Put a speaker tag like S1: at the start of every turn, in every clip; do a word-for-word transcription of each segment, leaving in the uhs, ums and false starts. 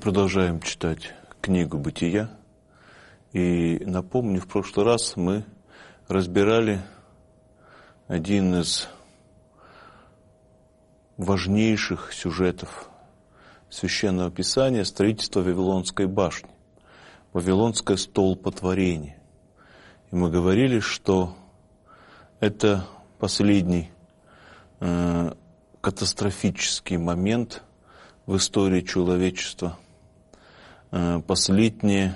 S1: Продолжаем читать книгу «Бытия». И напомню, в прошлый раз мы разбирали один из важнейших сюжетов Священного Писания — строительство Вавилонской башни, Вавилонское столпотворение. И мы говорили, что это последний э, катастрофический момент в истории человечества, э, последнее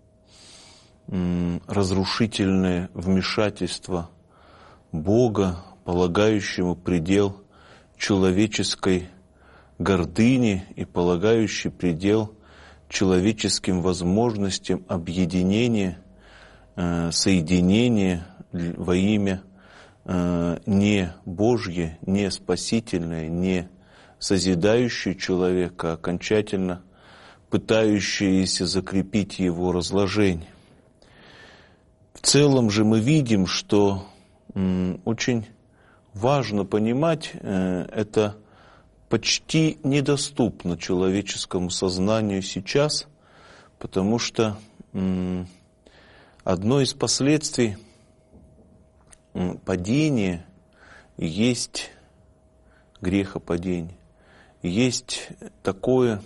S1: э, разрушительное вмешательство Бога, полагающему предел человеческой гордыни и полагающий предел человеческим возможностям объединения, э, соединения во имя э, не Божье, не спасительное, не созидающее человека, а окончательно пытающееся закрепить его разложение. В целом же мы видим, что м, очень важно понимать, э, это почти недоступно человеческому сознанию сейчас, потому что м, одно из последствий м, падения есть грехопадение. Есть такое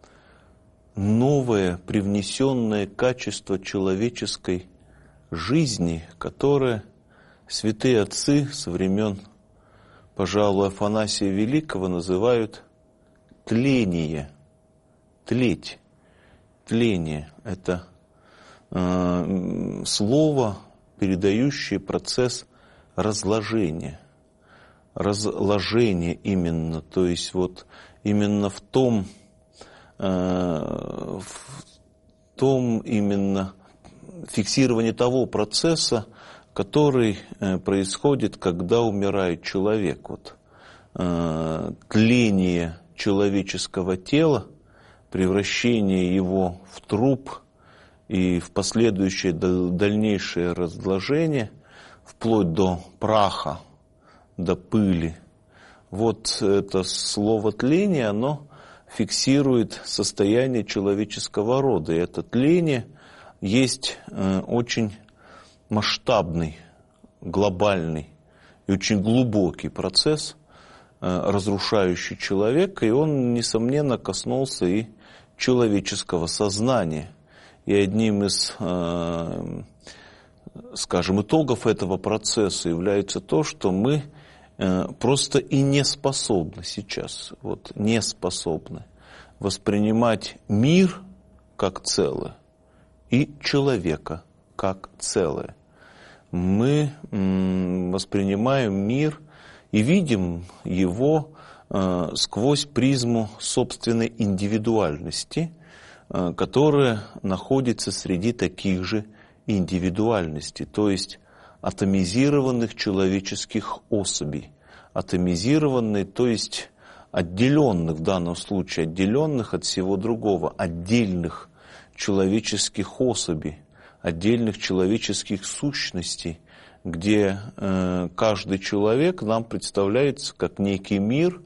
S1: новое привнесенное качество человеческой жизни, которое святые отцы со времен, пожалуй, Афанасия Великого называют тление. Тлеть. Тление — это э, слово, передающее процесс разложения. Разложение именно, то есть вот именно в том, э, в том именно фиксировании того процесса, который э, происходит, когда умирает человек. Вот, э, тление человеческого тела, превращение его в труп и в последующее дальнейшее разложение, вплоть до праха, до пыли. Вот это слово тление, оно фиксирует состояние человеческого рода. И это тление есть э, очень масштабный, глобальный и очень глубокий процесс, э, разрушающий человека, и он, несомненно, коснулся и человеческого сознания. И одним из, э, скажем, итогов этого процесса является то, что мы просто и не способны сейчас, вот, не способны воспринимать мир как целое и человека как целое. Мы м, воспринимаем мир и видим его э, сквозь призму собственной индивидуальности, э, которая находится среди таких же индивидуальностей, то есть атомизированных человеческих особей. Атомизированные, то есть отделенных, в данном случае отделенных от всего другого, отдельных человеческих особей, отдельных человеческих сущностей, где э, каждый человек нам представляется как некий мир,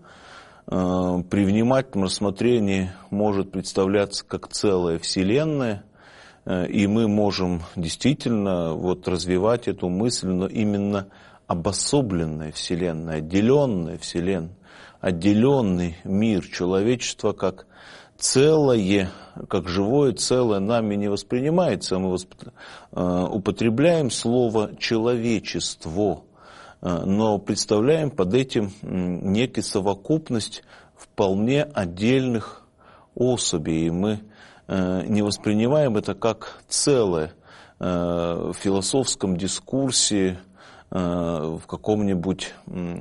S1: э, при внимательном рассмотрении может представляться как целая вселенная. И мы можем действительно вот развивать эту мысль, но именно обособленная Вселенная, отделенная Вселенная, отделенный мир человечества как целое, как живое целое нами не воспринимается. Мы восп... употребляем слово «человечество», но представляем под этим некую совокупность вполне отдельных особей, и мы не воспринимаем это как целое. В философском дискурсе, в каком-нибудь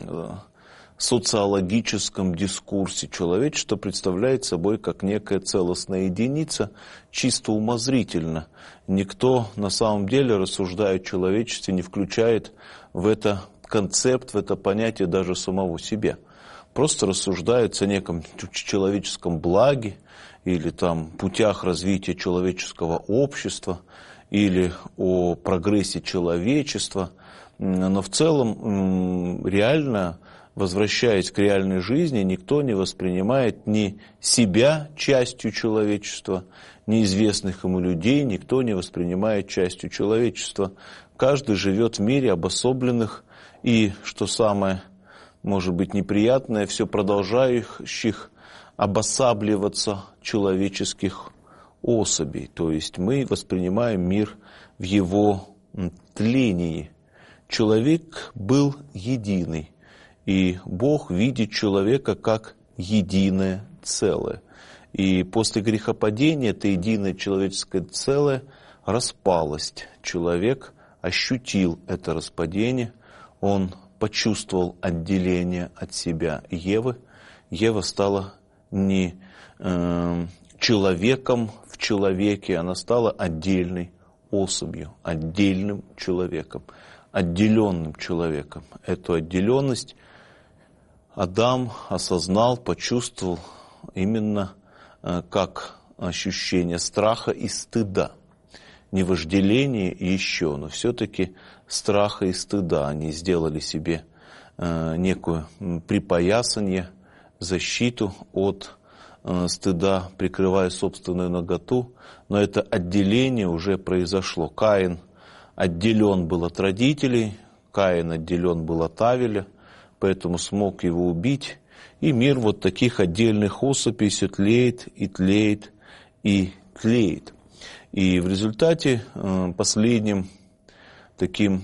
S1: социологическом дискурсе человечество представляет собой как некая целостная единица, чисто умозрительно. Никто на самом деле, рассуждая о человечестве, не включает в это концепт, в это понятие даже самого себя. Просто рассуждается о неком человеческом благе, или там путях развития человеческого общества, или о прогрессе человечества. Но в целом реально возвращаясь к реальной жизни, никто не воспринимает ни себя частью человечества, ни известных ему людей, никто не воспринимает частью человечества. Каждый живет в мире обособленных и, что самое, может быть, неприятное, все продолжающих обосабливаться человеческих особей. То есть мы воспринимаем мир в его тлении. Человек был единый, и Бог видит человека как единое целое. И после грехопадения это единое человеческое целое распалось. Человек ощутил это распадение, он почувствовал отделение от себя Евы. Ева стала не э, человеком в человеке, она стала отдельной особью, отдельным человеком, отделенным человеком. Эту отделенность Адам осознал, почувствовал именно э, как ощущение страха и стыда. Не вожделение еще, но все-таки страха и стыда. Они сделали себе э, некую припоясание, защиту от э, стыда, прикрывая собственную наготу. Но это отделение уже произошло. Каин отделен был от родителей, Каин отделен был от Авеля, поэтому смог его убить. И мир вот таких отдельных особей все тлеет и тлеет и тлеет. И в результате последним таким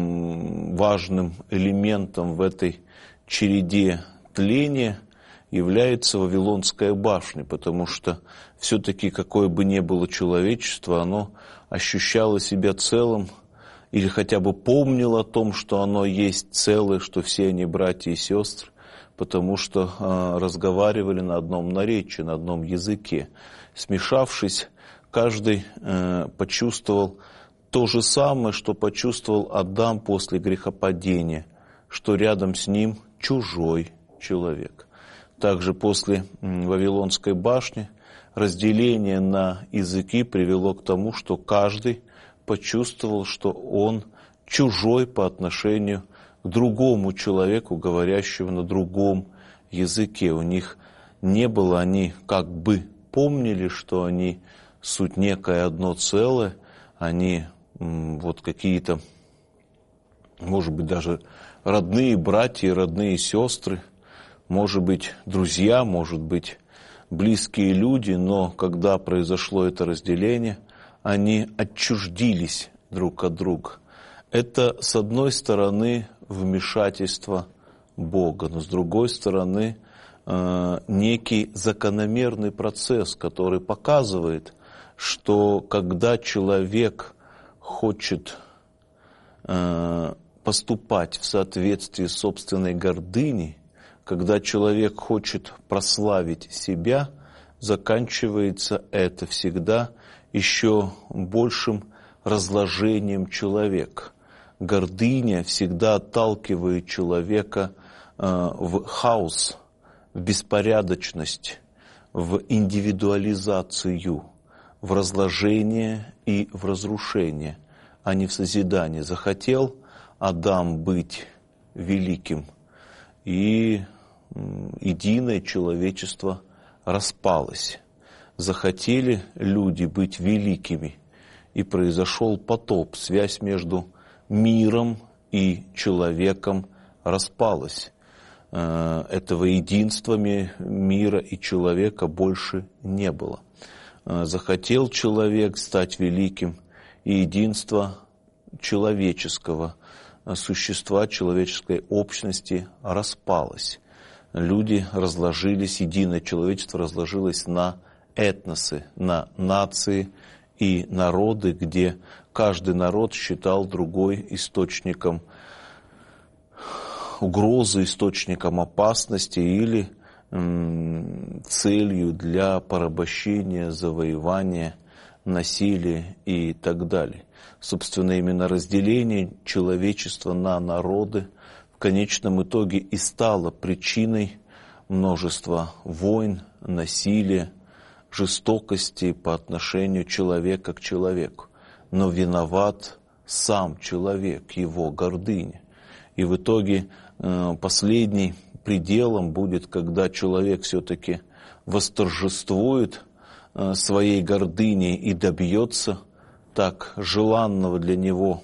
S1: важным элементом в этой череде тления является Вавилонская башня, потому что все-таки какое бы ни было человечество, оно ощущало себя целым или хотя бы помнило о том, что оно есть целое, что все они братья и сестры, потому что э, разговаривали на одном наречии, на одном языке. Смешавшись, каждый э, почувствовал то же самое, что почувствовал Адам после грехопадения, что рядом с ним чужой человек. Также после э, Вавилонской башни разделение на языки привело к тому, что каждый почувствовал, что он чужой по отношению к другому человеку, говорящему на другом языке. У них не было, они как бы помнили, что они суть некое одно целое, они вот какие-то, может быть, даже родные братья, родные сестры, может быть, друзья, может быть, близкие люди, но когда произошло это разделение, они отчуждились друг от друга. Это, с одной стороны, вмешательство Бога, но с другой стороны, э, некий закономерный процесс, который показывает, что когда человек хочет э, поступать в соответствии с собственной гордыней, когда человек хочет прославить себя, заканчивается это всегда еще большим разложением человека. Гордыня всегда отталкивает человека э, в хаос, в беспорядочность, в индивидуализацию, в разложение и в разрушение, а не в созидание. Захотел Адам быть великим, и единое человечество распалось. Захотели люди быть великими, и произошел потоп. Связь между миром и человеком распалась. Этого единства мира и человека больше не было. Захотел человек стать великим, и единство человеческого существа, человеческой общности распалось. Люди разложились, единое человечество разложилось на этносы, на нации и народы, где каждый народ считал другой источником угрозы, источником опасности или м, целью для порабощения, завоевания, насилия и так далее. Собственно, именно разделение человечества на народы в конечном итоге и стало причиной множества войн, насилия, жестокости по отношению человека к человеку. Но виноват сам человек, его гордыня. И в итоге последний пределом будет, когда человек все-таки восторжествует своей гордыней и добьется так желанного для него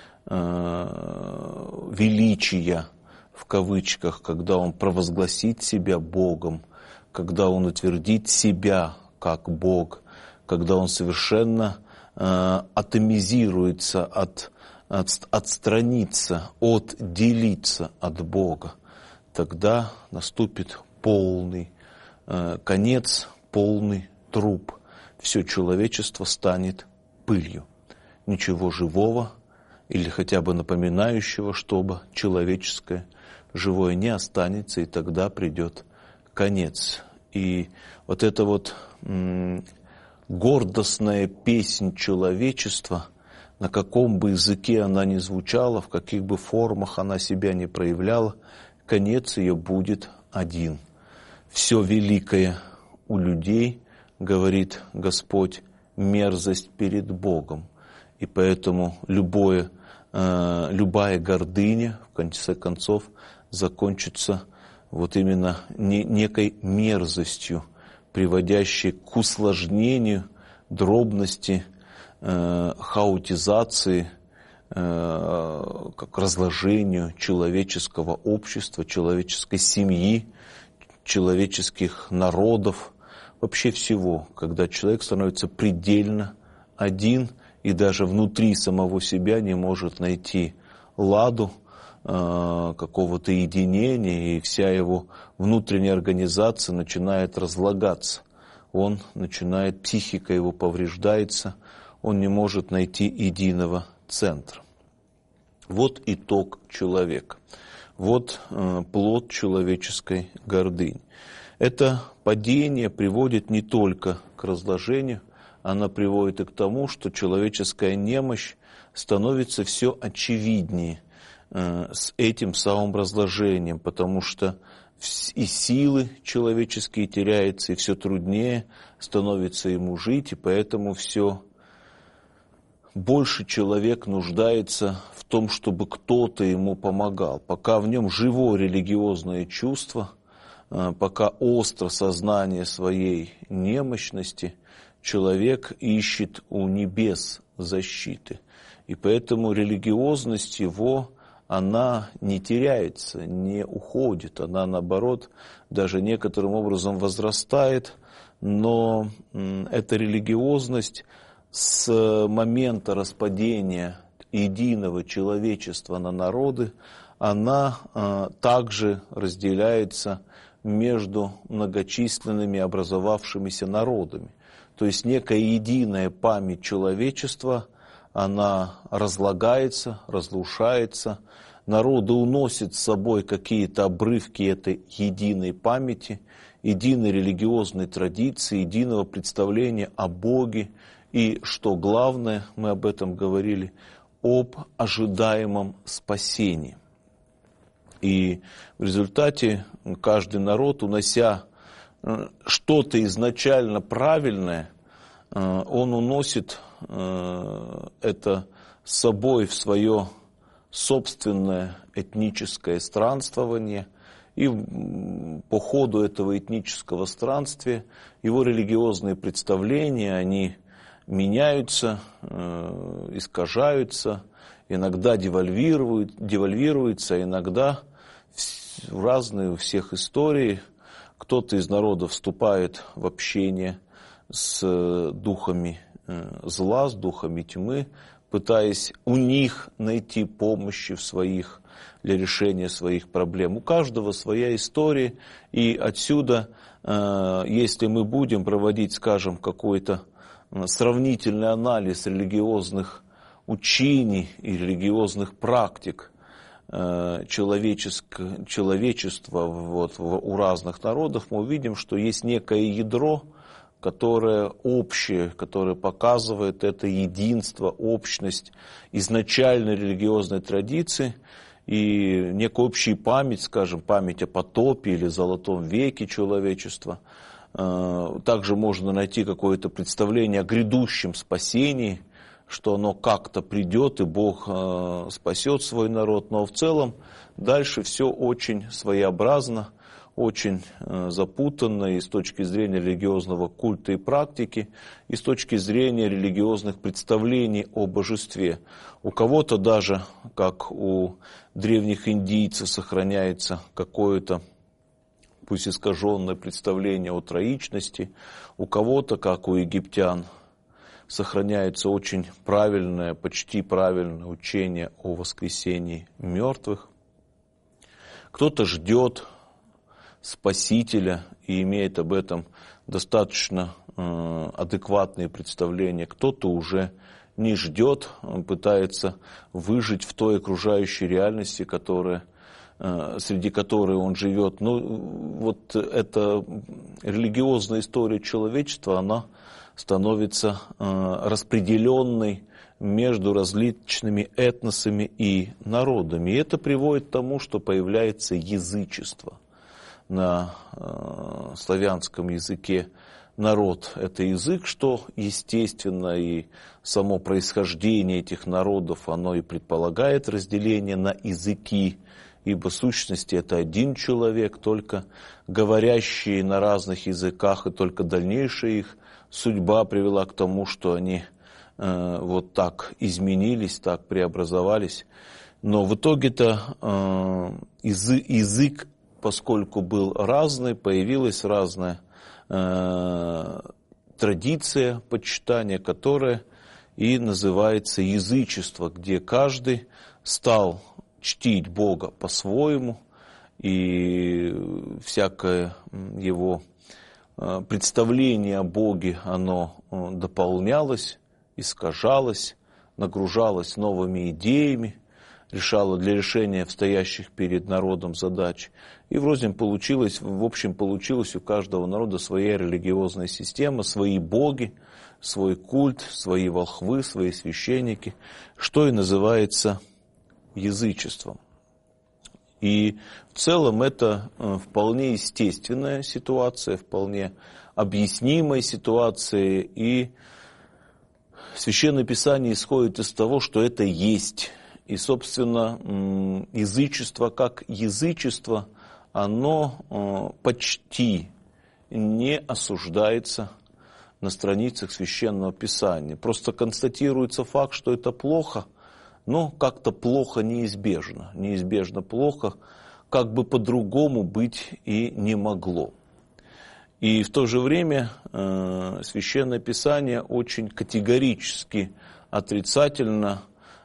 S1: величия, в кавычках, когда он провозгласит себя Богом, когда он утвердит себя как Бог, когда он совершенно э, атомизируется, от, от, отстранится, отделится от Бога, тогда наступит полный э, конец, полный труп. Все человечество станет пылью. Ничего живого или хотя бы напоминающего, чтобы человеческое живое не останется, и тогда придет конец. И вот эта вот м, гордостная песнь человечества, на каком бы языке она ни звучала, в каких бы формах она себя не проявляла, конец ее будет один. Все великое у людей, говорит Господь, мерзость перед Богом. И поэтому любое, э, любая гордыня, в конце концов, закончится вот именно не, некой мерзостью, приводящей к усложнению, дробности, э, хаотизации, э, как разложению человеческого общества, человеческой семьи, человеческих народов, вообще всего, когда человек становится предельно один и даже внутри самого себя не может найти ладу, какого-то единения, и вся его внутренняя организация начинает разлагаться. Он начинает, психика его повреждается, он не может найти единого центра. Вот итог человека. Вот э, плод человеческой гордыни. Это падение приводит не только к разложению, оно приводит и к тому, что человеческая немощь становится все очевиднее с этим самым разложением, потому что и силы человеческие теряются, и все труднее становится ему жить, и поэтому все больше человек нуждается в том, чтобы кто-то ему помогал. Пока в нем живо религиозное чувство, пока остро сознание своей немощности, человек ищет у небес защиты. И поэтому религиозность его, она не теряется, не уходит, она наоборот даже некоторым образом возрастает, но эта религиозность с момента распадения единого человечества на народы, она а, также разделяется между многочисленными образовавшимися народами. То есть некая единая память человечества, она разлагается, разрушается, народы уносят с собой какие-то обрывки этой единой памяти, единой религиозной традиции, единого представления о Боге и, что главное, мы об этом говорили, об ожидаемом спасении. И в результате каждый народ, унося что-то изначально правильное, он уносит это с собой в свое собственное этническое странствование, и по ходу этого этнического странствия его религиозные представления, они меняются, искажаются, иногда девальвируют, девальвируются, иногда в разные у всех истории кто-то из народов вступает в общение с духами зла, с духами тьмы, пытаясь у них найти помощи в своих, для решения своих проблем. У каждого своя история, и отсюда, если мы будем проводить, скажем, какой-то сравнительный анализ религиозных учений и религиозных практик человеческого, человечества вот, у разных народов, мы увидим, что есть некое ядро, которое общее, которое показывает это единство, общность изначальной религиозной традиции и некую общую память, скажем, память о потопе или золотом веке человечества. Также можно найти какое-то представление о грядущем спасении, что оно как-то придет и Бог э, спасет свой народ, но в целом дальше все очень своеобразно, очень э, запутанно и с точки зрения религиозного культа и практики, и с точки зрения религиозных представлений о божестве. У кого-то даже, как у древних индийцев, сохраняется какое-то, пусть искаженное представление о троичности, у кого-то, как у египтян, сохраняется очень правильное, почти правильное учение о воскресении мертвых. Кто-то ждет Спасителя и имеет об этом достаточно э, адекватные представления. Кто-то уже не ждет, пытается выжить в той окружающей реальности, которая, э, среди которой он живет. Ну, вот эта религиозная история человечества, она становится э, распределенной между различными этносами и народами. И это приводит к тому, что появляется язычество. На э, славянском языке народ – это язык, что естественно, и само происхождение этих народов, оно и предполагает разделение на языки, ибо в сущности это один человек, только говорящие на разных языках, и только дальнейшая их судьба привела к тому, что они э, вот так изменились, так преобразовались. Но в итоге-то э, язык, язык, поскольку был разный, появилась разная э, традиция почитания, которая и называется язычество, где каждый стал чтить Бога по-своему, и всякое его представление о Боге, оно дополнялось, искажалось, нагружалось новыми идеями, решало для решения стоящих перед народом задач. И вроде получилось, в общем, получилась у каждого народа своя религиозная система, свои боги, свой культ, свои волхвы, свои священники, что и называется язычеством. И в целом это вполне естественная ситуация, вполне объяснимая ситуация, и Священное Писание исходит из того, что это есть. И, собственно, язычество как язычество, оно почти не осуждается на страницах Священного Писания. Просто констатируется факт, что это плохо, но как-то плохо неизбежно. Неизбежно плохо, как бы по-другому быть и не могло. И в то же время э, Священное Писание очень категорически отрицательно,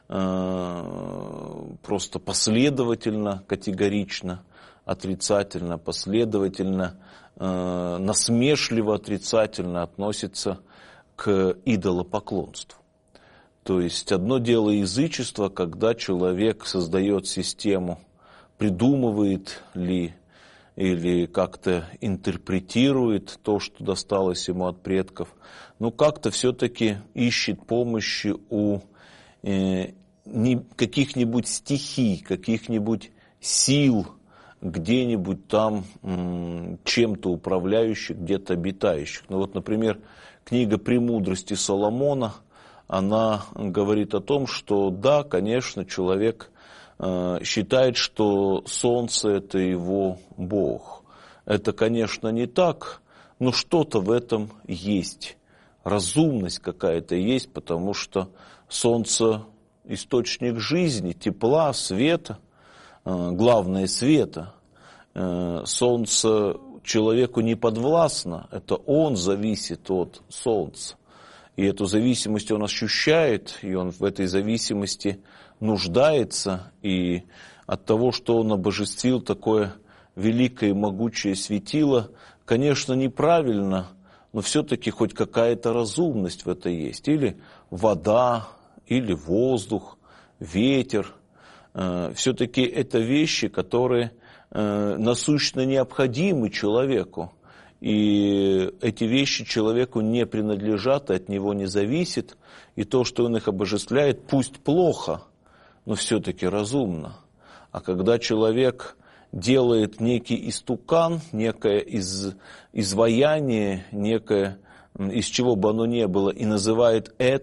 S1: э, просто последовательно, категорично, отрицательно, последовательно, э, насмешливо отрицательно относится к идолопоклонству. То есть одно дело язычество, когда человек создает систему, придумывает ли или как-то интерпретирует то, что досталось ему от предков, но как-то все-таки ищет помощи у э, не, каких-нибудь стихий, каких-нибудь сил, где-нибудь там м, чем-то управляющих, где-то обитающих. Ну вот, например, книга «Премудрости Соломона», она говорит о том, что да, конечно, человек э, считает, что солнце – это его Бог. Это, конечно, не так, но что-то в этом есть. Разумность какая-то есть, потому что солнце – источник жизни, тепла, света, э, главное – света. Э, солнце человеку не подвластно, это он зависит от солнца. И эту зависимость он ощущает, и он в этой зависимости нуждается. И от того, что он обожествил такое великое и могучее светило, конечно, неправильно, но все-таки хоть какая-то разумность в это есть. Или вода, или воздух, ветер. Все-таки это вещи, которые насущно необходимы человеку. И эти вещи человеку не принадлежат, и от него не зависит. И то, что он их обожествляет, пусть плохо, но все-таки разумно. А когда человек делает некий истукан, некое из, изваяние, некое, из чего бы оно ни было, и называет это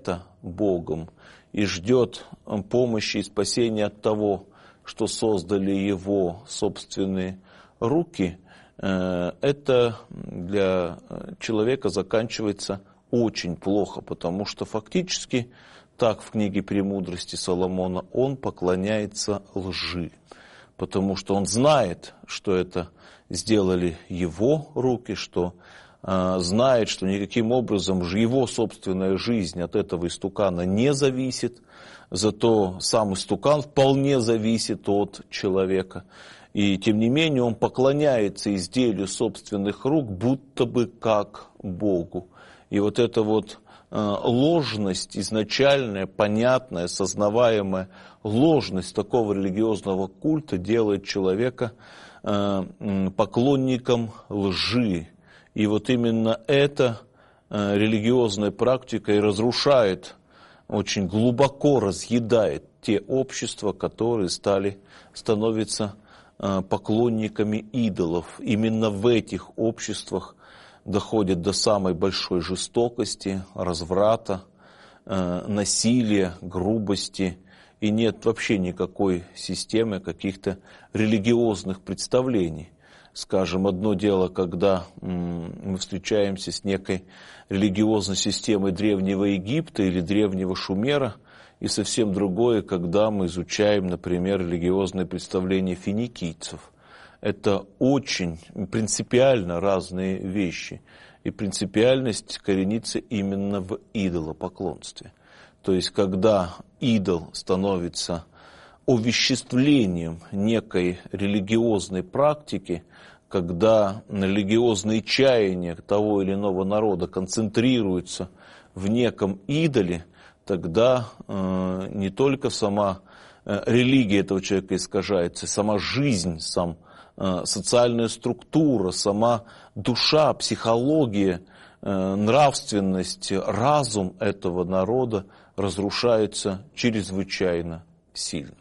S1: Богом и ждет помощи и спасения от того, что создали его собственные руки, это для человека заканчивается очень плохо, потому что фактически, так в книге «Премудрости» Соломона, он поклоняется лжи, потому что он знает, что это сделали его руки, что э, знает, что никаким образом же его собственная жизнь от этого истукана не зависит, зато сам истукан вполне зависит от человека. И тем не менее он поклоняется изделию собственных рук, будто бы как Богу. И вот эта вот э, ложность, изначальная, понятная, сознаваемая ложность такого религиозного культа делает человека э, поклонником лжи. И вот именно эта э, религиозная практика и разрушает, очень глубоко разъедает те общества, которые стали, становятся э, поклонниками идолов. Именно в этих обществах доходит до самой большой жестокости, разврата, э, насилия, грубости. И нет вообще никакой системы каких-то религиозных представлений. Скажем, одно дело, когда м, мы встречаемся с некой религиозной системой Древнего Египта или Древнего Шумера, и совсем другое, когда мы изучаем, например, религиозные представления финикийцев. Это очень принципиально разные вещи. И принципиальность коренится именно в идолопоклонстве. То есть, когда идол становится овеществлением некой религиозной практики, когда религиозные чаяния того или иного народа концентрируются в неком идоле, тогда э, не только сама э, религия этого человека искажается, сама жизнь, сам социальная структура, сама душа, психология, нравственность, разум этого народа разрушаются чрезвычайно сильно.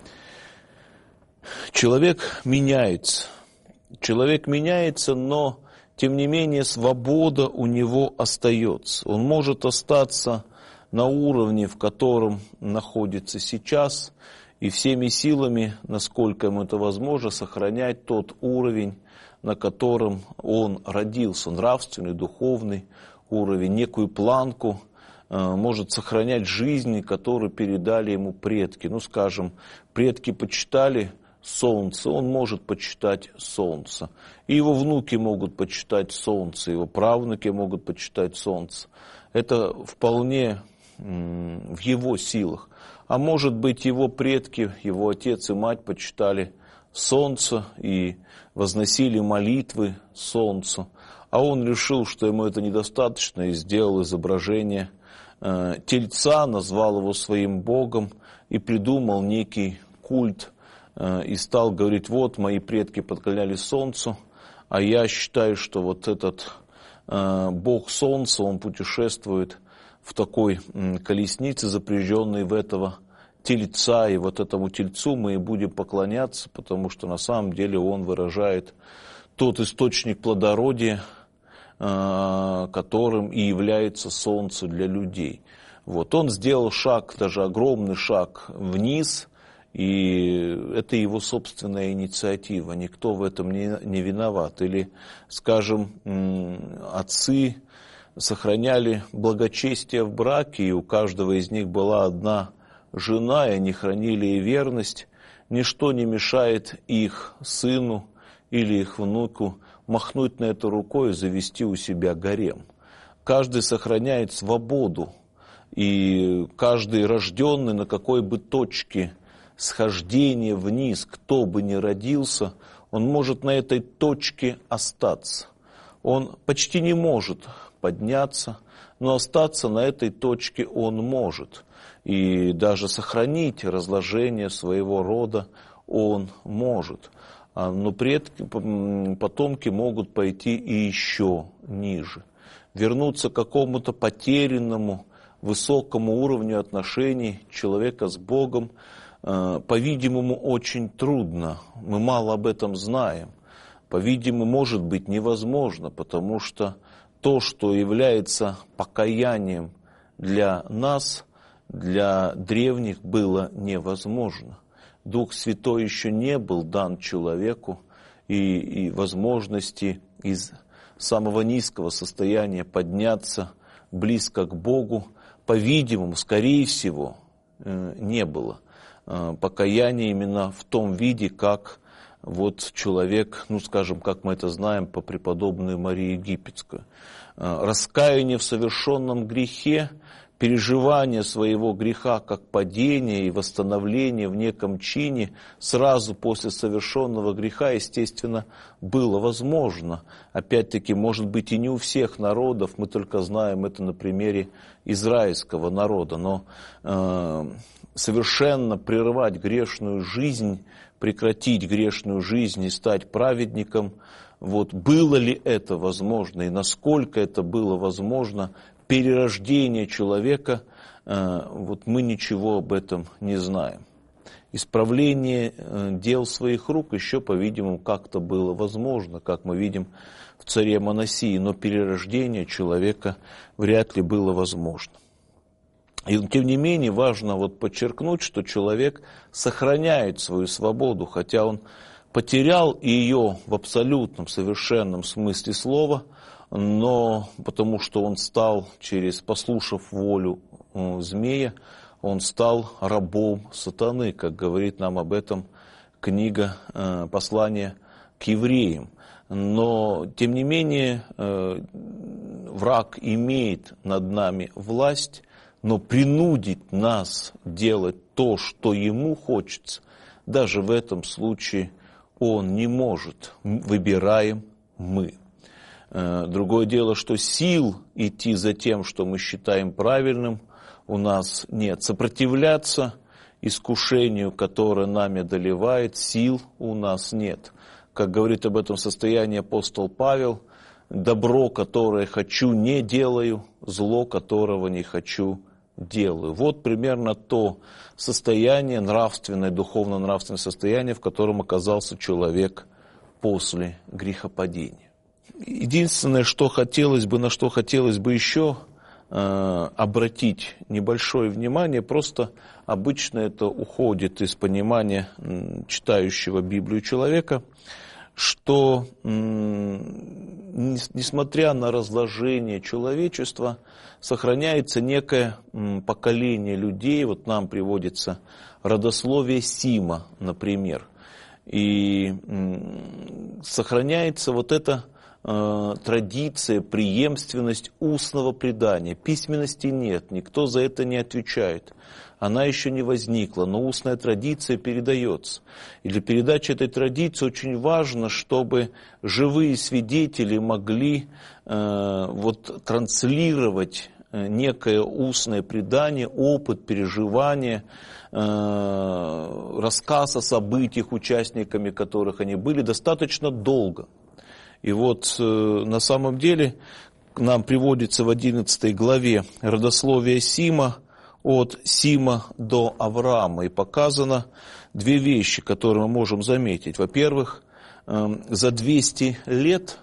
S1: Человек меняется. Человек меняется, но, тем не менее, свобода у него остается. Он может остаться на уровне, в котором находится сейчас, и всеми силами, насколько ему это возможно, сохранять тот уровень, на котором он родился, нравственный, духовный уровень, некую планку, может сохранять жизни, которые передали ему предки. Ну, скажем, предки почитали солнце, он может почитать солнце. И его внуки могут почитать солнце, его правнуки могут почитать солнце. Это вполне в его силах. А может быть, его предки, его отец и мать почитали солнце и возносили молитвы солнцу. А он решил, что ему это недостаточно, и сделал изображение э, тельца, назвал его своим богом и придумал некий культ. Э, и стал говорить: вот, мои предки поклонялись солнцу, а я считаю, что вот этот э, бог солнца, он путешествует в такой колеснице, запряженной в этого тельца, и вот этому тельцу мы и будем поклоняться, потому что на самом деле он выражает тот источник плодородия, которым и является солнце для людей. Вот. Он сделал шаг, даже огромный шаг вниз, и это его собственная инициатива, никто в этом не, не виноват. Или, скажем, отцы сохраняли благочестие в браке, и у каждого из них была одна жена, и они хранили ей верность. Ничто не мешает их сыну или их внуку махнуть на это рукой и завести у себя гарем. Каждый сохраняет свободу, и каждый рожденный на какой бы точке схождения вниз, кто бы ни родился, он может на этой точке остаться. Он почти не может подняться, но остаться на этой точке он может. И даже сохранить разложение своего рода он может. Но предки, потомки могут пойти и еще ниже. Вернуться к какому-то потерянному, высокому уровню отношений человека с Богом, по-видимому, очень трудно. Мы мало об этом знаем. По-видимому, может быть невозможно, потому что то, что является покаянием для нас, для древних было невозможно. Дух Святой еще не был дан человеку, и, и возможности из самого низкого состояния подняться близко к Богу, по-видимому, скорее всего, не было. Покаяние именно в том виде, как вот человек, ну скажем, как мы это знаем по преподобной Марии Египетской. Раскаяние в совершенном грехе, переживание своего греха как падение и восстановление в неком чине сразу после совершенного греха, естественно, было возможно. Опять-таки, может быть, и не у всех народов, мы только знаем это на примере израильского народа, но э, совершенно прервать грешную жизнь, прекратить грешную жизнь и стать праведником, вот было ли это возможно и насколько это было возможно, перерождение человека, вот мы ничего об этом не знаем. Исправление дел своих рук еще, по-видимому, как-то было возможно, как мы видим в царе Манасии, но перерождение человека вряд ли было возможно. И тем не менее важно вот подчеркнуть, что человек сохраняет свою свободу, хотя он потерял ее в абсолютном, совершенном смысле слова, но потому что он стал, через послушав волю змея, он стал рабом сатаны, как говорит нам об этом книга послания к евреям. Но, тем не менее, враг имеет над нами власть, но принудить нас делать то, что ему хочется, даже в этом случае он не может. Выбираем мы. Другое дело, что сил идти за тем, что мы считаем правильным, у нас нет. Сопротивляться искушению, которое нами одолевает, сил у нас нет. Как говорит об этом состоянии апостол Павел, добро, которое хочу, не делаю, зло, которого не хочу, делаю. Вот примерно то состояние, нравственное, духовно-нравственное состояние, в котором оказался человек после грехопадения. Единственное, что хотелось бы, на что хотелось бы еще э, обратить небольшое внимание, просто обычно это уходит из понимания э, читающего Библию человека, что, э, несмотря на разложение человечества, сохраняется некое э, поколение людей, вот нам приводится родословие Сима, например, и э, сохраняется вот это традиция, преемственность устного предания. Письменности нет, никто за это не отвечает. Она еще не возникла, но устная традиция передается. И для передачи этой традиции очень важно, чтобы живые свидетели могли э, вот, транслировать некое устное предание, опыт, переживание, э, рассказ о событиях, участниками которых они были, достаточно долго. И вот э, на самом деле нам приводится в одиннадцатой главе родословие Сима от Сима до Авраама. И показано две вещи, которые мы можем заметить. Во-первых, э, за двести лет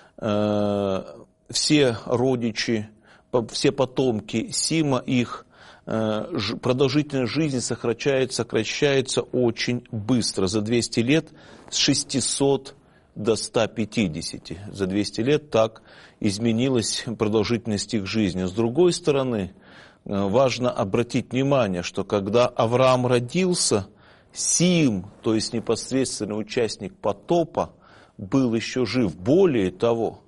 S1: э, все родичи, все потомки Сима, их э, продолжительность жизни сокращается, сокращается очень быстро. За двести лет с шестисот до ста пятидесяти. За двести лет так изменилась продолжительность их жизни. С другой стороны, важно обратить внимание, что когда Авраам родился, Сим, то есть непосредственный участник потопа, был еще жив. Более того,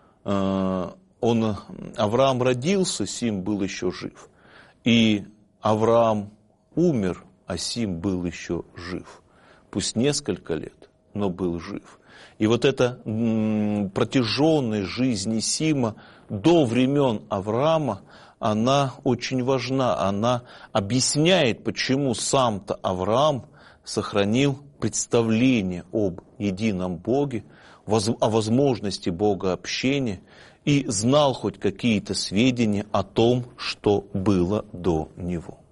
S1: он, Авраам родился, Сим был еще жив. И Авраам умер, а Сим был еще жив. Пусть несколько лет, но был жив. И вот эта м, протяженность жизни Сима до времен Авраама, она очень важна. Она объясняет, почему сам-то Авраам сохранил представление об едином Боге, воз, о возможности богообщения и знал хоть какие-то сведения о том, что было до него.